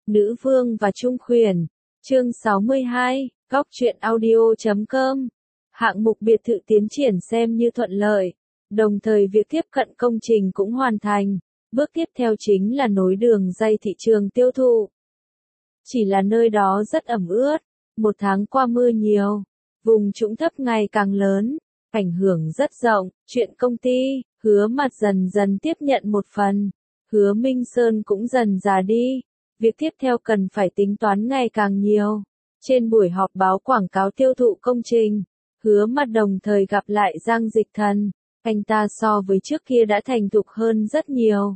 Nữ vương và trung khuyển. Chương 62, Góc truyện audio.com. Hạng mục biệt thự tiến triển xem như thuận lợi, đồng thời việc tiếp cận công trình cũng hoàn thành. Bước tiếp theo chính là nối đường dây thị trường tiêu thụ. Chỉ là nơi đó rất ẩm ướt, một tháng qua mưa nhiều, vùng trũng thấp ngày càng lớn, ảnh hưởng rất rộng. Chuyện công ty, Hứa Mặt dần dần tiếp nhận một phần, Hứa Minh Sơn cũng dần già đi. Việc tiếp theo cần phải tính toán ngày càng nhiều. Trên buổi họp báo quảng cáo tiêu thụ công trình, Hứa Mặt đồng thời gặp lại Giang Dịch Thần. Anh ta so với trước kia đã thành thục hơn rất nhiều.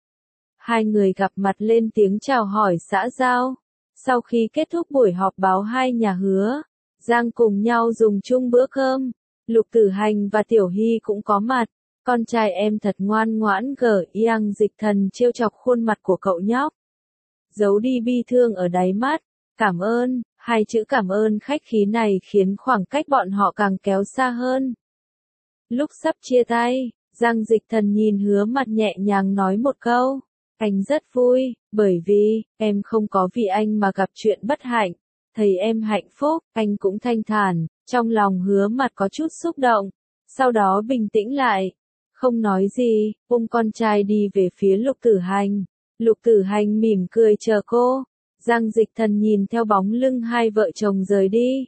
Hai người gặp mặt lên tiếng chào hỏi xã giao. Sau khi kết thúc buổi họp báo hai nhà Hứa, Giang cùng nhau dùng chung bữa cơm. Lục Tử Hành và Tiểu Hy cũng có mặt. Con trai em thật ngoan ngoãn gở Giang Dịch Thần trêu chọc khuôn mặt của cậu nhóc. Giấu đi bi thương ở đáy mắt. Cảm ơn, hai chữ cảm ơn khách khí này khiến khoảng cách bọn họ càng kéo xa hơn. Lúc sắp chia tay, Giang Dịch Thần nhìn Hứa Mặt nhẹ nhàng nói một câu. Anh rất vui, bởi vì, em không có vì anh mà gặp chuyện bất hạnh. Thấy em hạnh phúc, anh cũng thanh thản. Trong lòng Hứa Mặt có chút xúc động. Sau đó bình tĩnh lại. Không nói gì, ôm con trai đi về phía Lục Tử Hành. Lục Tử Hành mỉm cười chờ cô. Giang Dịch Thần nhìn theo bóng lưng hai vợ chồng rời đi.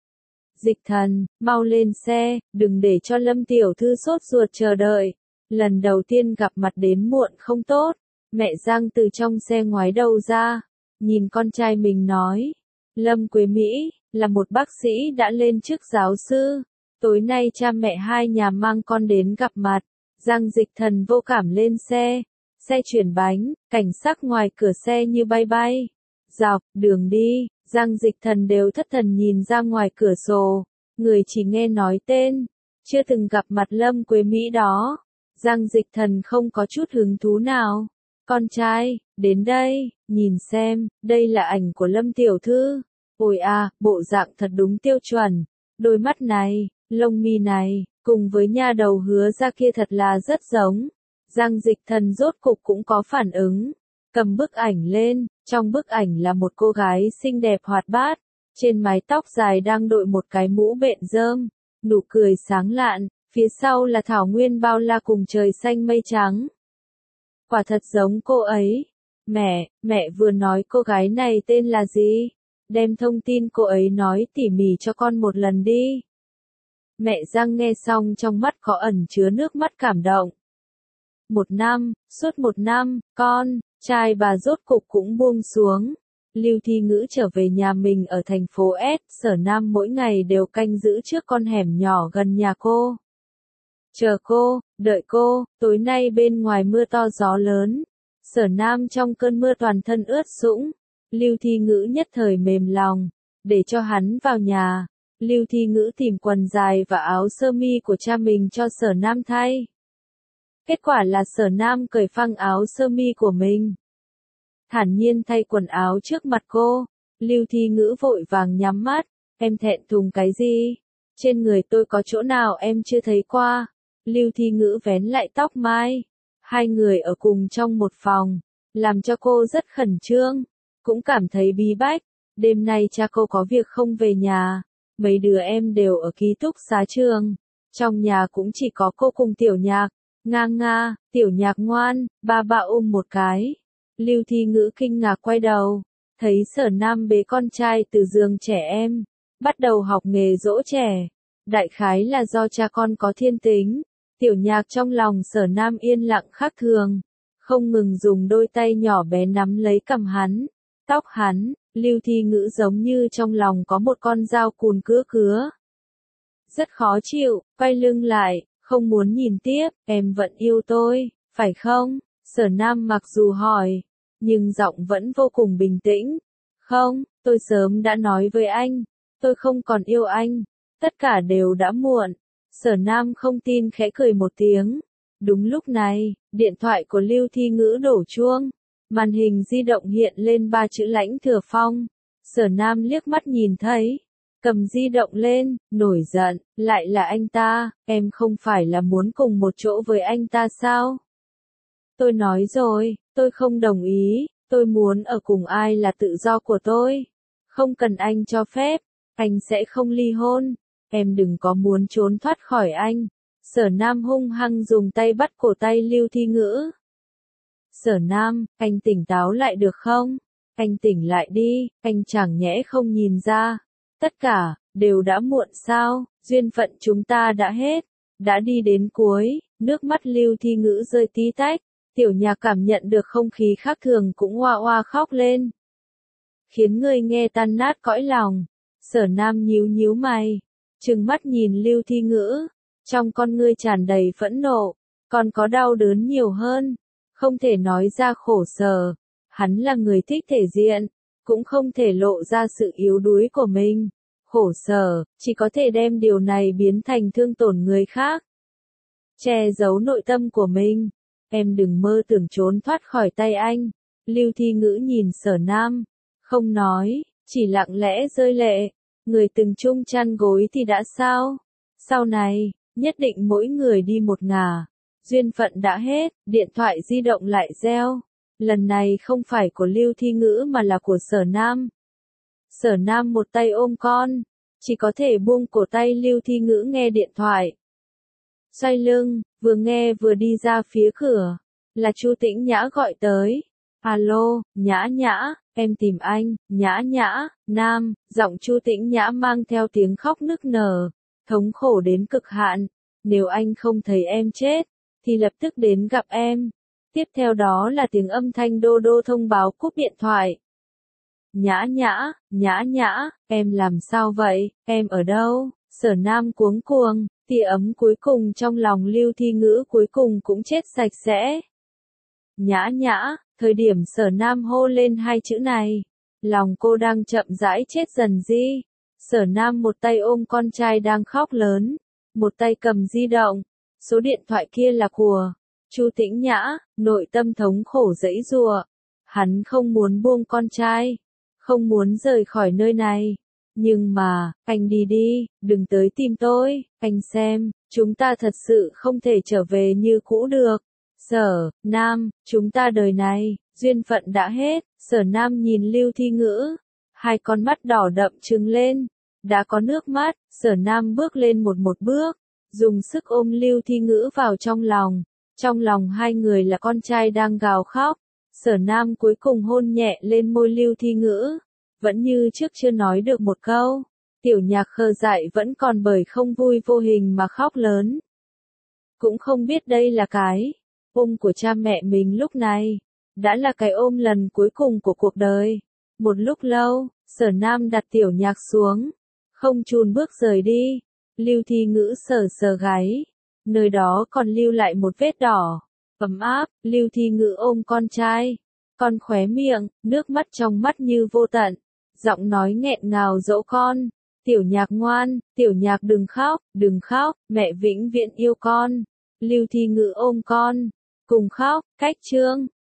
Dịch Thần, mau lên xe, đừng để cho Lâm tiểu thư sốt ruột chờ đợi. Lần đầu tiên gặp mặt đến muộn không tốt. Mẹ Giang từ trong xe ngoái đầu ra, nhìn con trai mình nói. Lâm Quế Mỹ, là một bác sĩ đã lên chức giáo sư. Tối nay cha mẹ hai nhà mang con đến gặp mặt. Giang Dịch Thần vô cảm lên xe. Xe chuyển bánh, cảnh sắc ngoài cửa xe như bay bay. Dọc đường đi, Giang Dịch Thần đều thất thần nhìn ra ngoài cửa sổ. Người chỉ nghe nói tên, chưa từng gặp mặt Lâm Quế Mỹ đó. Giang Dịch Thần không có chút hứng thú nào. Con trai, đến đây, nhìn xem, đây là ảnh của Lâm tiểu thư. Ôi à, bộ dạng thật đúng tiêu chuẩn. Đôi mắt này, lông mi này, cùng với nha đầu Hứa ra kia thật là rất giống. Giang Dịch Thần rốt cục cũng có phản ứng. Cầm bức ảnh lên, trong bức ảnh là một cô gái xinh đẹp hoạt bát. Trên mái tóc dài đang đội một cái mũ bện rơm, nụ cười sáng lạn, phía sau là thảo nguyên bao la cùng trời xanh mây trắng. Quả thật giống cô ấy. Mẹ vừa nói cô gái này tên là gì? Đem thông tin cô ấy nói tỉ mỉ cho con một lần đi. Mẹ Giang nghe xong trong mắt có ẩn chứa nước mắt cảm động. Suốt một năm, con, trai bà rốt cục cũng buông xuống. Lưu Thi Ngữ trở về nhà mình ở thành phố S, Sở Nam mỗi ngày đều canh giữ trước con hẻm nhỏ gần nhà cô. Chờ cô, đợi cô, tối nay bên ngoài mưa to gió lớn. Sở Nam trong cơn mưa toàn thân ướt sũng. Lưu Thi Ngữ nhất thời mềm lòng, để cho hắn vào nhà. Lưu Thi Ngữ tìm quần dài và áo sơ mi của cha mình cho Sở Nam thay. Kết quả là Sở Nam cởi phăng áo sơ mi của mình. Thản nhiên thay quần áo trước mặt cô. Lưu Thi Ngữ vội vàng nhắm mắt. Em thẹn thùng cái gì? Trên người tôi có chỗ nào em chưa thấy qua? Lưu Thi Ngữ vén lại tóc mai. Hai người ở cùng trong một phòng, làm cho cô rất khẩn trương, cũng cảm thấy bí bách. Đêm nay cha cô có việc không về nhà. Mấy đứa em đều ở ký túc xá trường. Trong nhà cũng chỉ có cô cùng Tiểu Nhạc. Nga, Tiểu Nhạc ngoan, ba ôm một cái. Lưu Thi Ngữ kinh ngạc quay đầu, thấy Sở Nam bế con trai từ giường trẻ em, bắt đầu học nghề dỗ trẻ. Đại khái là do cha con có thiên tính. Tiểu Nhạc trong lòng Sở Nam yên lặng khác thường, không ngừng dùng đôi tay nhỏ bé nắm lấy cằm hắn, tóc hắn. Lưu Thi Ngữ giống như trong lòng có một con dao cùn cứa. Rất khó chịu, quay lưng lại, không muốn nhìn tiếp. Em vẫn yêu tôi, phải không? Sở Nam mặc dù hỏi, nhưng giọng vẫn vô cùng bình tĩnh. Không, tôi sớm đã nói với anh, tôi không còn yêu anh. Tất cả đều đã muộn. Sở Nam không tin khẽ cười một tiếng. Đúng lúc này, điện thoại của Lưu Thi Ngữ đổ chuông. Màn hình di động hiện lên 3 chữ Lãnh Thừa Phong. Sở Nam liếc mắt nhìn thấy, cầm di động lên, nổi giận, lại là anh ta, em không phải là muốn cùng một chỗ với anh ta sao? Tôi nói rồi, tôi không đồng ý. Tôi muốn ở cùng ai là tự do của tôi. Không cần anh cho phép, anh sẽ không ly hôn. Em đừng có muốn trốn thoát khỏi anh. Sở Nam hung hăng dùng tay bắt cổ tay Lưu Thi Ngữ. Sở Nam, anh tỉnh táo lại được không? Anh tỉnh lại đi, anh chẳng nhẽ không nhìn ra. Tất cả, đều đã muộn sao, duyên phận chúng ta đã hết, đã đi đến cuối, nước mắt Lưu Thi Ngữ rơi tí tách, Tiểu Nhạc cảm nhận được không khí khác thường cũng hoa hoa khóc lên. Khiến người nghe tan nát cõi lòng, Sở Nam nhíu nhíu mày, trừng mắt nhìn Lưu Thi Ngữ, trong con ngươi tràn đầy phẫn nộ, còn có đau đớn nhiều hơn, không thể nói ra khổ sở, hắn là người thích thể diện, cũng không thể lộ ra sự yếu đuối của mình. Khổ sở, chỉ có thể đem điều này biến thành thương tổn người khác. Che giấu nội tâm của mình. Em đừng mơ tưởng trốn thoát khỏi tay anh. Lưu Thi Ngữ nhìn Sở Nam. Không nói, chỉ lặng lẽ rơi lệ. Người từng chung chăn gối thì đã sao? Sau này, nhất định mỗi người đi một ngả. Duyên phận đã hết, điện thoại di động lại reo. Lần này không phải của Lưu Thi Ngữ mà là của Sở Nam. Sở Nam một tay ôm con, chỉ có thể buông cổ tay Lưu Thi Ngữ nghe điện thoại. Xoay lưng, vừa nghe vừa đi ra phía cửa, là Chu Tĩnh Nhã gọi tới. Alo, Nhã Nhã, em tìm anh, Nhã Nhã, Nam, giọng Chu Tĩnh Nhã mang theo tiếng khóc nức nở, thống khổ đến cực hạn. Nếu anh không thấy em chết, thì lập tức đến gặp em. Tiếp theo đó là tiếng âm thanh đô đô thông báo cúp điện thoại. Nhã Nhã, em làm sao vậy, em ở đâu? Sở Nam cuống cuồng, tia ấm cuối cùng trong lòng Lưu Thi Ngữ cuối cùng cũng chết sạch sẽ. Nhã Nhã, thời điểm Sở Nam hô lên hai chữ này, lòng cô đang chậm rãi chết dần đi. Sở Nam một tay ôm con trai đang khóc lớn, một tay cầm di động, số điện thoại kia là của Chu Tĩnh Nhã, nội tâm thống khổ giãy giụa. Hắn không muốn buông con trai, không muốn rời khỏi nơi này. Nhưng mà, anh đi đi, đừng tới tìm tôi, anh xem, chúng ta thật sự không thể trở về như cũ được. Sở Nam, chúng ta đời này, duyên phận đã hết. Sở Nam nhìn Lưu Thi Ngữ, hai con mắt đỏ đậm trừng lên, đã có nước mắt. Sở Nam bước lên một bước, dùng sức ôm Lưu Thi Ngữ vào trong lòng. Trong lòng hai người là con trai đang gào khóc. Sở Nam cuối cùng hôn nhẹ lên môi Lưu Thi Ngữ, vẫn như trước chưa nói được một câu. Tiểu Nhạc khờ dại vẫn còn bởi không vui vô hình mà khóc lớn. Cũng không biết đây là cái ôm của cha mẹ mình lúc này, đã là cái ôm lần cuối cùng của cuộc đời. Một lúc lâu, Sở Nam đặt Tiểu Nhạc xuống, không chùn bước rời đi. Lưu Thi Ngữ sờ sờ gáy, nơi đó còn lưu lại một vết đỏ, ấm áp. Lưu Thi Ngữ ôm con trai, con khóe miệng, nước mắt trong mắt như vô tận, giọng nói nghẹn ngào dỗ con. Tiểu Nhạc ngoan, Tiểu Nhạc đừng khóc, mẹ vĩnh viễn yêu con. Lưu Thi Ngữ ôm con, cùng khóc, cách chương.